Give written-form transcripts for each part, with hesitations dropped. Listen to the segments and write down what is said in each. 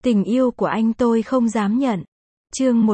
Tình yêu của anh tôi không dám nhận. Chương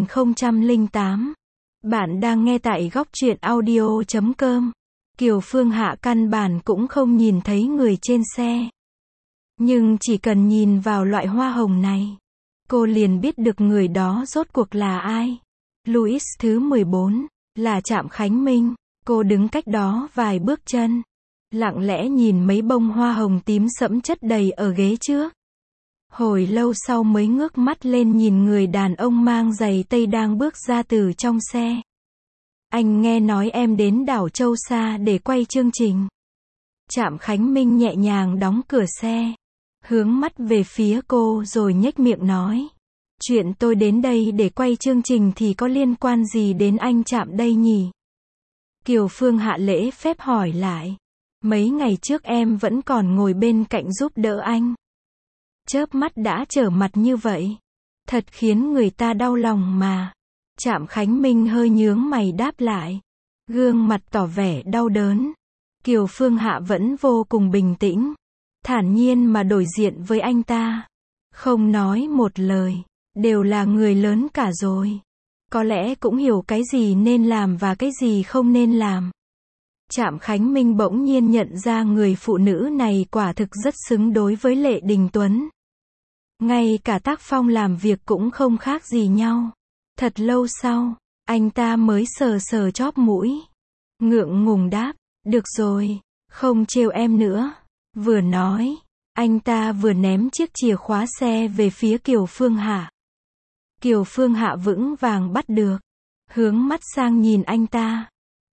1008. Bạn đang nghe tại góc truyện audio.com. Kiều Phương Hạ căn bản cũng không nhìn thấy người trên xe. Nhưng chỉ cần nhìn vào loại hoa hồng này, cô liền biết được người đó rốt cuộc là ai. Louis thứ 14, là Trạm Khánh Minh. Cô đứng cách đó vài bước chân, lặng lẽ nhìn mấy bông hoa hồng tím sẫm chất đầy ở ghế trước. Hồi lâu sau mới ngước mắt lên nhìn người đàn ông mang giày tây đang bước ra từ trong xe. Anh nghe nói em đến đảo Châu Sa để quay chương trình. Trạm Khánh Minh nhẹ nhàng đóng cửa xe, hướng mắt về phía cô rồi nhếch miệng nói. Chuyện tôi đến đây để quay chương trình thì có liên quan gì đến anh Trạm đây nhỉ? Kiều Phương Hạ lễ phép hỏi lại. Mấy ngày trước em vẫn còn ngồi bên cạnh giúp đỡ anh. Chớp mắt đã trở mặt như vậy. Thật khiến người ta đau lòng mà. Trạm Khánh Minh hơi nhướng mày đáp lại. Gương mặt tỏ vẻ đau đớn. Kiều Phương Hạ vẫn vô cùng bình tĩnh, thản nhiên mà đối diện với anh ta. Không nói một lời. Đều là người lớn cả rồi. Có lẽ cũng hiểu cái gì nên làm và cái gì không nên làm. Trạm Khánh Minh bỗng nhiên nhận ra người phụ nữ này quả thực rất xứng đối với Lệ Đình Tuấn. Ngay cả tác phong làm việc cũng không khác gì nhau. Thật lâu sau, anh ta mới sờ sờ chóp mũi. Ngượng ngùng đáp, được rồi, không trêu em nữa. Vừa nói, anh ta vừa ném chiếc chìa khóa xe về phía Kiều Phương Hạ. Kiều Phương Hạ vững vàng bắt được, hướng mắt sang nhìn anh ta.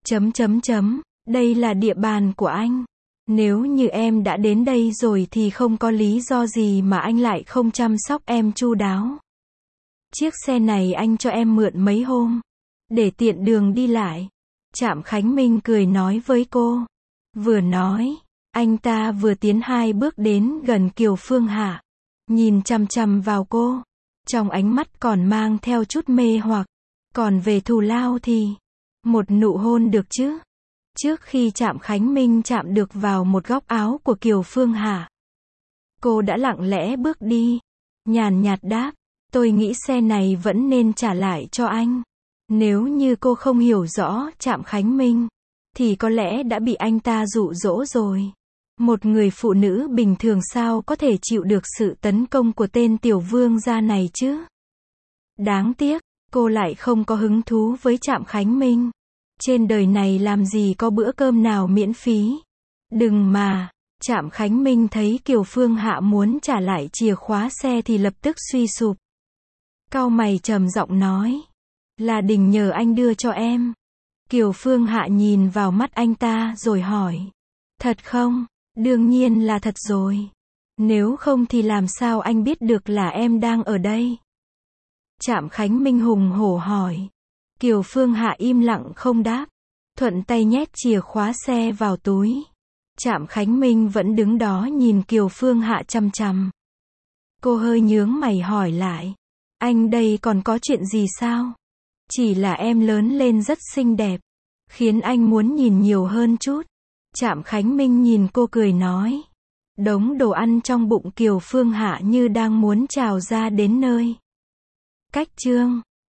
Đây là địa bàn của anh. Nếu như em đã đến đây rồi thì không có lý do gì mà anh lại không chăm sóc em chu đáo. Chiếc xe này anh cho em mượn mấy hôm, để tiện đường đi lại. Trạm Khánh Minh cười nói với cô. Vừa nói, anh ta vừa tiến 2 bước đến gần Kiều Phương Hạ, nhìn chằm chằm vào cô. Trong ánh mắt còn mang theo chút mê hoặc. Còn về thù lao thì, một nụ hôn được chứ? Trước khi Trạm Khánh Minh chạm được vào một góc áo của Kiều Phương Hạ, cô đã lặng lẽ bước đi, nhàn nhạt đáp, tôi nghĩ xe này vẫn nên trả lại cho anh. Nếu như cô không hiểu rõ Trạm Khánh Minh, thì có lẽ đã bị anh ta dụ dỗ rồi. Một người phụ nữ bình thường sao có thể chịu được sự tấn công của tên tiểu vương gia này chứ? Đáng tiếc, cô lại không có hứng thú với Trạm Khánh Minh. Trên đời này làm gì có bữa cơm nào miễn phí. Đừng mà. Trạm Khánh Minh thấy Kiều Phương Hạ muốn trả lại chìa khóa xe thì lập tức suy sụp. Cau mày trầm giọng nói. Là Đình nhờ anh đưa cho em. Kiều Phương Hạ nhìn vào mắt anh ta rồi hỏi. Thật không? Đương nhiên là thật rồi. Nếu không thì làm sao anh biết được là em đang ở đây? Trạm Khánh Minh hùng hổ hỏi. Kiều Phương Hạ im lặng không đáp, thuận tay nhét chìa khóa xe vào túi. Trạm Khánh Minh vẫn đứng đó nhìn Kiều Phương Hạ chằm chằm. Cô hơi nhướng mày hỏi lại. Anh đây còn có chuyện gì sao? Chỉ là em lớn lên rất xinh đẹp, khiến anh muốn nhìn nhiều hơn chút. Trạm Khánh Minh nhìn cô cười nói. Đống đồ ăn trong bụng Kiều Phương Hạ như đang muốn trào ra đến nơi. Cách chương